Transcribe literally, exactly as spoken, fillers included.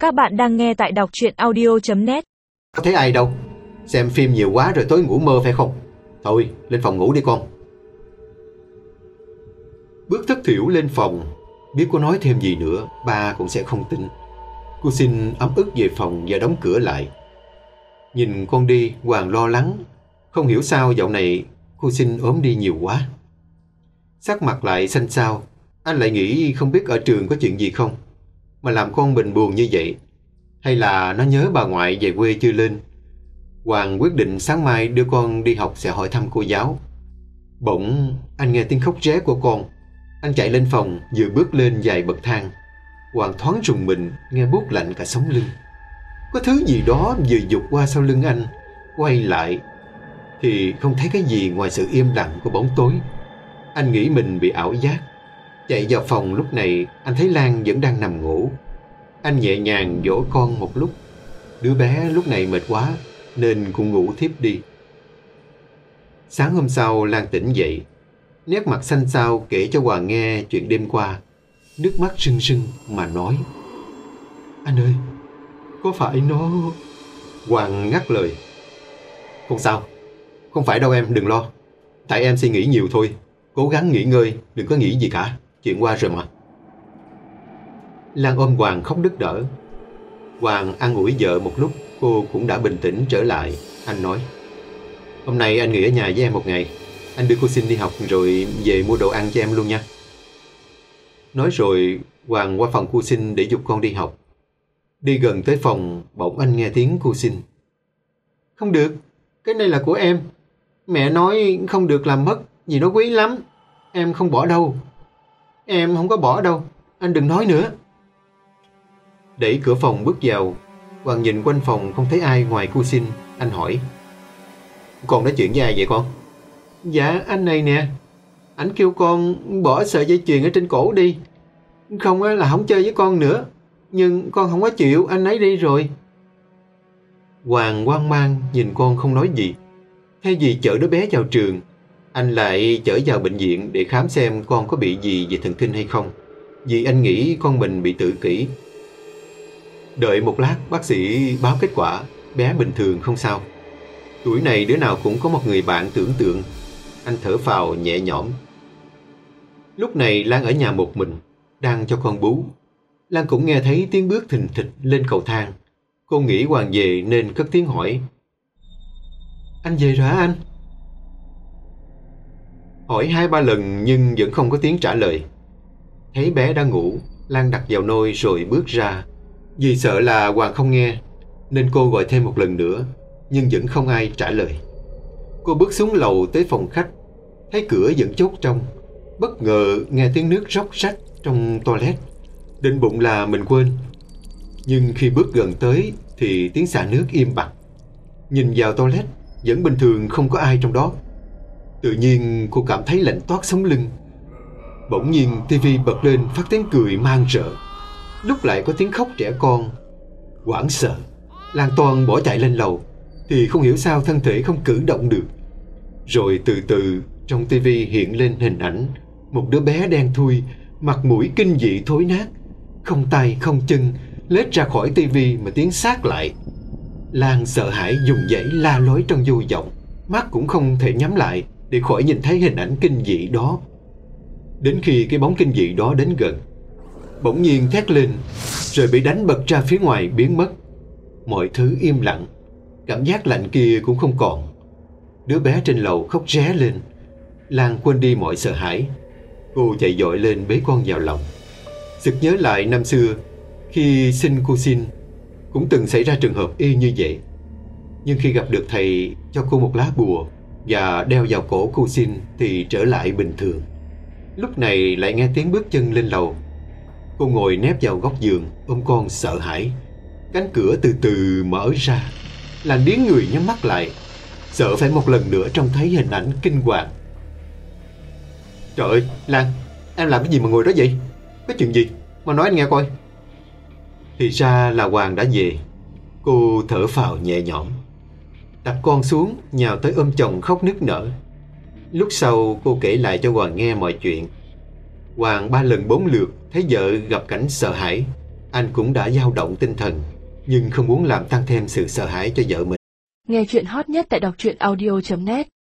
Các bạn đang nghe tại đọc truyện audio chấm net. Có thấy ai đâu. Xem phim nhiều quá rồi tối ngủ mơ phải không? Thôi lên phòng ngủ đi con. Bước thất thểu lên phòng. Biết có nói thêm gì nữa ba cũng sẽ không tin. Cô xin ấm ức về phòng và đóng cửa lại. Nhìn con đi, Hoàng lo lắng. Không hiểu sao dạo này cô xin ốm đi nhiều quá. Sắc mặt lại xanh xao. Anh lại nghĩ không biết ở trường có chuyện gì không mà làm con mình buồn như vậy. Hay là nó nhớ bà ngoại về quê chưa lên. Hoàng quyết định sáng mai đưa con đi học sẽ hỏi thăm cô giáo. Bỗng anh nghe tiếng khóc ré của con. Anh chạy lên phòng, vừa bước lên vài bậc thang, Hoàng thoáng rùng mình, nghe buốt lạnh cả sống lưng. Có thứ gì đó vừa vụt qua sau lưng anh. Quay lại thì không thấy cái gì ngoài sự im lặng của bóng tối. Anh nghĩ mình bị ảo giác. Chạy vào phòng lúc này anh thấy Lan vẫn đang nằm ngủ. Anh nhẹ nhàng dỗ con một lúc. Đứa bé lúc này mệt quá nên cũng ngủ thiếp đi. Sáng hôm sau Lan tỉnh dậy, nét mặt xanh xao kể cho Hoàng nghe chuyện đêm qua. Nước mắt rưng rưng mà nói: "Anh ơi, có phải nó..." Hoàng ngắt lời: "Không sao, không phải đâu em, đừng lo. Tại em suy nghĩ nhiều thôi. Cố gắng nghỉ ngơi, đừng có nghĩ gì cả. Chuyện qua rồi mà." Lan ôm Hoàng khóc nức nở. Hoàng an ủi vợ một lúc, cô cũng đã bình tĩnh trở lại. Anh nói: "Hôm nay anh nghỉ ở nhà với em một ngày. Anh đưa cô xin đi học rồi về mua đồ ăn cho em luôn nha." Nói rồi Hoàng qua phòng cô xin để giục con đi học. Đi gần tới phòng, bỗng anh nghe tiếng cô xin: "Không được, cái này là của em. Mẹ nói không được làm mất, vì nó quý lắm. Em không bỏ đâu." "Em không có bỏ đâu, anh đừng nói nữa." Đẩy cửa phòng bước vào, Hoàng nhìn quanh phòng không thấy ai ngoài cô xin. Anh hỏi: "Con nói chuyện với ai vậy con?" "Dạ anh này nè. Ảnh kêu con bỏ sợi dây chuyền ở trên cổ đi. Không là không chơi với con nữa. Nhưng con không có chịu, anh ấy đi rồi." Hoàng hoang mang nhìn con không nói gì. Thay vì chở đứa bé vào trường, anh lại chở vào bệnh viện để khám xem con có bị gì về thần kinh hay không, vì anh nghĩ con mình bị tự kỷ. Đợi một lát bác sĩ báo kết quả, bé bình thường không sao. Tuổi này đứa nào cũng có một người bạn tưởng tượng. Anh thở phào nhẹ nhõm. Lúc này Lan ở nhà một mình, đang cho con bú. Lan cũng nghe thấy tiếng bước thình thịch lên cầu thang. Cô nghĩ Hoàng về nên cất tiếng hỏi: "Anh về rồi hả anh?" Hỏi hai ba lần nhưng vẫn không có tiếng trả lời. Thấy bé đang ngủ, Lan đặt vào nôi rồi bước ra. Vì sợ là Hoàng không nghe nên cô gọi thêm một lần nữa, nhưng vẫn không ai trả lời. Cô bước xuống lầu tới phòng khách, thấy cửa vẫn chốt trong. Bất ngờ nghe tiếng nước róc rách trong toilet. Định bụng là mình quên, nhưng khi bước gần tới thì tiếng xả nước im bặt. Nhìn vào toilet vẫn bình thường, không có ai trong đó. Tự nhiên cô cảm thấy lạnh toát sống lưng. Bỗng nhiên tivi bật lên phát tiếng cười man rợ, lúc lại có tiếng khóc trẻ con. Hoảng sợ, Lan toan bỏ chạy lên lầu thì không hiểu sao thân thể không cử động được. Rồi từ từ trong tivi hiện lên hình ảnh một đứa bé đen thui, mặt mũi kinh dị thối nát, không tay không chân, lết ra khỏi tivi mà tiến sát lại. Lan sợ hãi dùng dãy la lối trong vô vọng, mắt cũng không thể nhắm lại để khỏi nhìn thấy hình ảnh kinh dị đó. Đến khi cái bóng kinh dị đó đến gần, bỗng nhiên thét lên rồi bị đánh bật ra phía ngoài biến mất. Mọi thứ im lặng, cảm giác lạnh kia cũng không còn. Đứa bé trên lầu khóc ré lên. Lan quên đi mọi sợ hãi. Cô chạy vội lên bế con vào lòng. Sực nhớ lại năm xưa khi xin cô xin cũng từng xảy ra trường hợp y như vậy. Nhưng khi gặp được thầy cho cô một lá bùa và đeo vào cổ cô xin thì trở lại bình thường. Lúc này lại nghe tiếng bước chân lên lầu. Cô ngồi nép vào góc giường ôm con sợ hãi. Cánh cửa từ từ mở ra. Lan điếng người nhắm mắt lại, sợ phải một lần nữa trông thấy hình ảnh kinh hoàng. "Trời ơi, Lan, em làm cái gì mà ngồi đó vậy? Có chuyện gì? Mà nói anh nghe coi." Thì ra là Hoàng đã về. Cô thở phào nhẹ nhõm, đặt con xuống, nhào tới ôm chồng khóc nức nở. Lúc sau cô kể lại cho Hoàng nghe mọi chuyện. Hoàng ba lần bốn lượt thấy vợ gặp cảnh sợ hãi. Anh cũng đã dao động tinh thần, nhưng không muốn làm tăng thêm sự sợ hãi cho vợ mình. Nghe chuyện hot nhất tại đọc truyện audio chấm net.